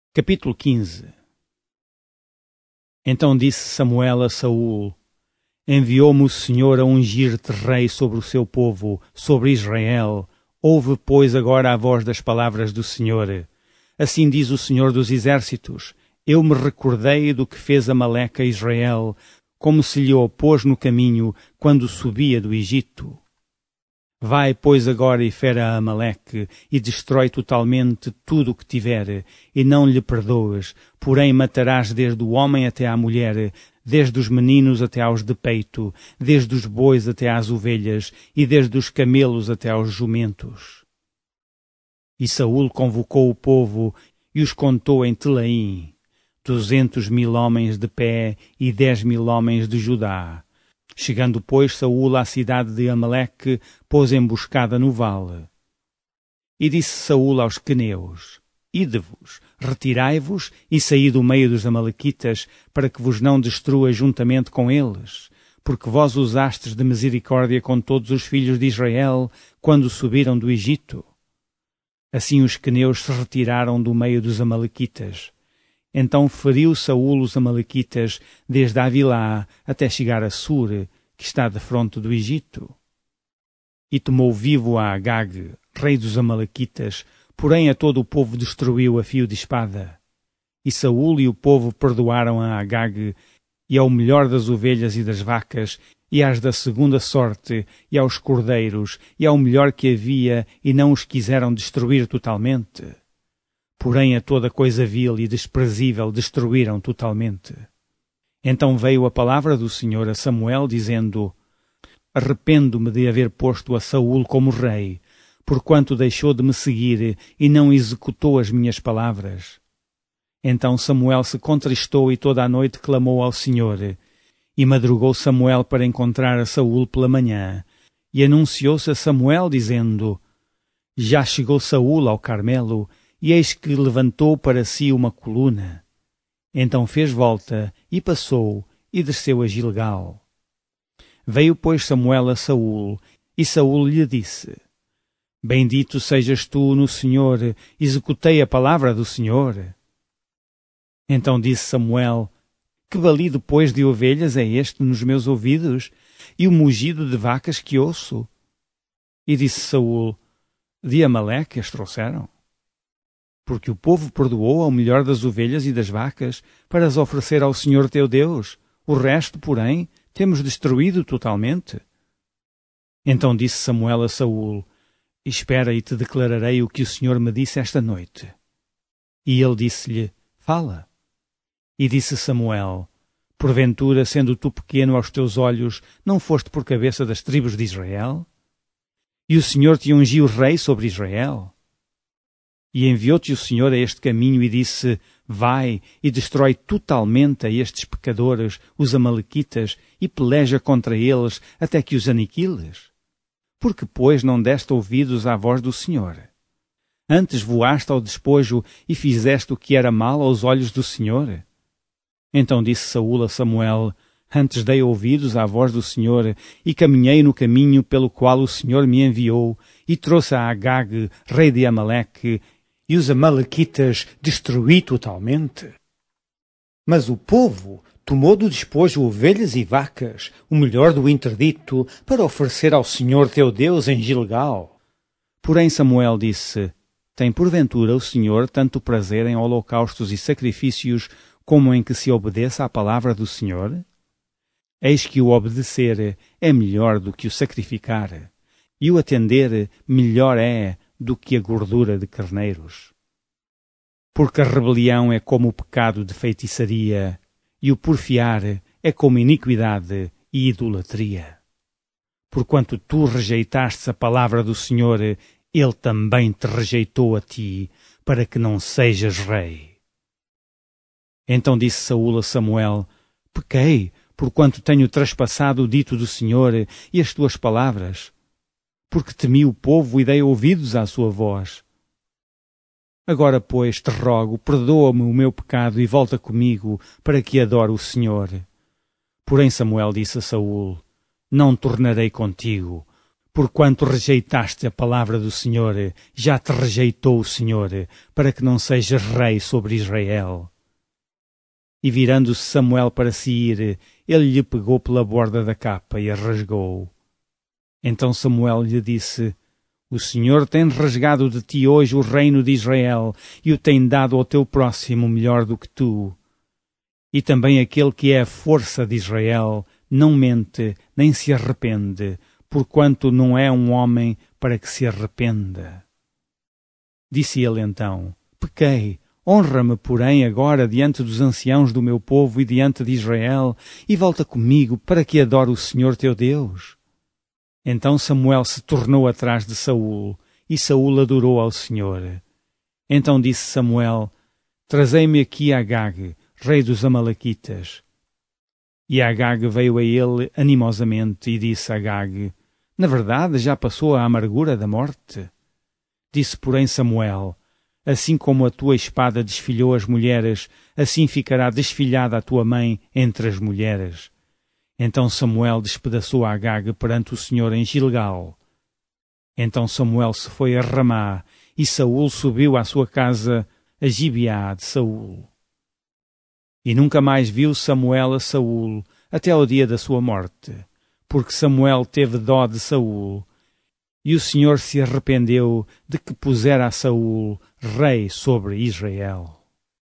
Capítulo 15. Então disse Samuel a Saul: Enviou-me o Senhor a ungir-te rei sobre o seu povo, sobre Israel. Ouve, pois, agora a voz das palavras do Senhor. Assim diz o Senhor dos Exércitos: Eu me recordei do que fez Amaleque a Israel, como se lhe opôs no caminho, quando subia do Egito. Vai, pois, agora e fere a Amaleque, e destrói totalmente tudo o que tiver, e não lhe perdoes, porém matarás desde o homem até à mulher, desde os meninos até aos de peito, desde os bois até às ovelhas, e desde os camelos até aos jumentos. E Saul convocou o povo, e os contou em Telaim, 200.000 homens de pé, e 10.000 homens de Judá. Chegando, pois, Saul à cidade de Amaleque, pôs emboscada no vale. E disse Saul aos queneus: Ide-vos, retirai-vos e saí do meio dos amalequitas, para que vos não destrua juntamente com eles, porque vós usastes de misericórdia com todos os filhos de Israel, quando subiram do Egito. Assim os queneus se retiraram do meio dos amalequitas. Então feriu Saul os amalequitas desde Avilá até chegar a Sur, que está defronte do Egito. E tomou vivo a Agag, rei dos amalequitas, porém a todo o povo destruiu a fio de espada. E Saul e o povo perdoaram a Agag, e ao melhor das ovelhas e das vacas, e às da segunda sorte, e aos cordeiros, e ao melhor que havia, e não os quiseram destruir totalmente. Porém a toda coisa vil e desprezível destruíram totalmente. Então veio a palavra do Senhor a Samuel, dizendo: Arrependo-me de haver posto a Saul como rei, porquanto deixou de me seguir e não executou as minhas palavras. Então Samuel se contristou e toda a noite clamou ao Senhor. E madrugou Samuel para encontrar a Saul pela manhã. E anunciou-se a Samuel, dizendo: Já chegou Saul ao Carmelo, e eis que levantou para si uma coluna. Então fez volta, e passou, e desceu a Gilgal. Veio, pois, Samuel a Saul, e Saul lhe disse: Bendito sejas tu no Senhor, executei a palavra do Senhor. Então disse Samuel: Que balido, pois, de ovelhas é este nos meus ouvidos, e o mugido de vacas que ouço? E disse Saul: De Amaleque as trouxeram. Porque o povo perdoou ao melhor das ovelhas e das vacas, para as oferecer ao Senhor teu Deus. O resto, porém, temos destruído totalmente. Então disse Samuel a Saul: Espera e te declararei o que o Senhor me disse esta noite. E ele disse-lhe: Fala. E disse Samuel: Porventura, sendo tu pequeno aos teus olhos, não foste por cabeça das tribos de Israel? E o Senhor te ungiu rei sobre Israel? E enviou-te o Senhor a este caminho e disse: Vai e destrói totalmente a estes pecadores, os amalequitas, e peleja contra eles até que os aniquiles? Porque, pois, não deste ouvidos à voz do Senhor? Antes voaste ao despojo e fizeste o que era mal aos olhos do Senhor? Então disse Saul a Samuel: Antes dei ouvidos à voz do Senhor, e caminhei no caminho pelo qual o Senhor me enviou, e trouxe a Agag, rei de Amaleque, e os amalequitas destruí totalmente. Mas o povo tomou do despojo ovelhas e vacas, o melhor do interdito, para oferecer ao Senhor teu Deus em Gilgal. Porém Samuel disse: Tem porventura o Senhor tanto prazer em holocaustos e sacrifícios, como em que se obedeça à palavra do Senhor? Eis que o obedecer é melhor do que o sacrificar, e o atender melhor é do que a gordura de carneiros. Porque a rebelião é como o pecado de feitiçaria, e o porfiar é como iniquidade e idolatria. Porquanto tu rejeitaste a palavra do Senhor, ele também te rejeitou a ti, para que não sejas rei. Então disse Saul a Samuel: Pequei, porquanto tenho traspassado o dito do Senhor e as tuas palavras, porque temi o povo e dei ouvidos à sua voz. Agora, pois, te rogo, perdoa-me o meu pecado e volta comigo, para que adore o Senhor. Porém Samuel disse a Saul: Não tornarei contigo, Porquanto rejeitaste a palavra do Senhor, já te rejeitou o Senhor, para que não sejas rei sobre Israel. E virando-se Samuel para se ir, ele lhe pegou pela borda da capa e a rasgou. Então Samuel lhe disse: O Senhor tem rasgado de ti hoje o reino de Israel e o tem dado ao teu próximo melhor do que tu. E também aquele que é a força de Israel não mente nem se arrepende, porquanto não é um homem para que se arrependa. Disse ele então: Pequei, honra-me, porém, agora diante dos anciãos do meu povo e diante de Israel, e volta comigo para que adore o Senhor teu Deus. Então Samuel se tornou atrás de Saul, e Saul adorou ao Senhor. Então disse Samuel: Trazei-me aqui Agag, rei dos Amalequitas. E Agag veio a ele animosamente e disse a Agag: Na verdade já passou a amargura da morte? Disse, porém, Samuel: Assim como a tua espada desfilhou as mulheres, assim ficará desfilhada a tua mãe entre as mulheres. Então Samuel despedaçou a Agag perante o Senhor em Gilgal. Então Samuel se foi a Ramá, e Saul subiu à sua casa a Gibeá de Saul. E nunca mais viu Samuel a Saul até ao dia da sua morte, porque Samuel teve dó de Saul, e o Senhor se arrependeu de que pusera a Saul rei sobre Israel.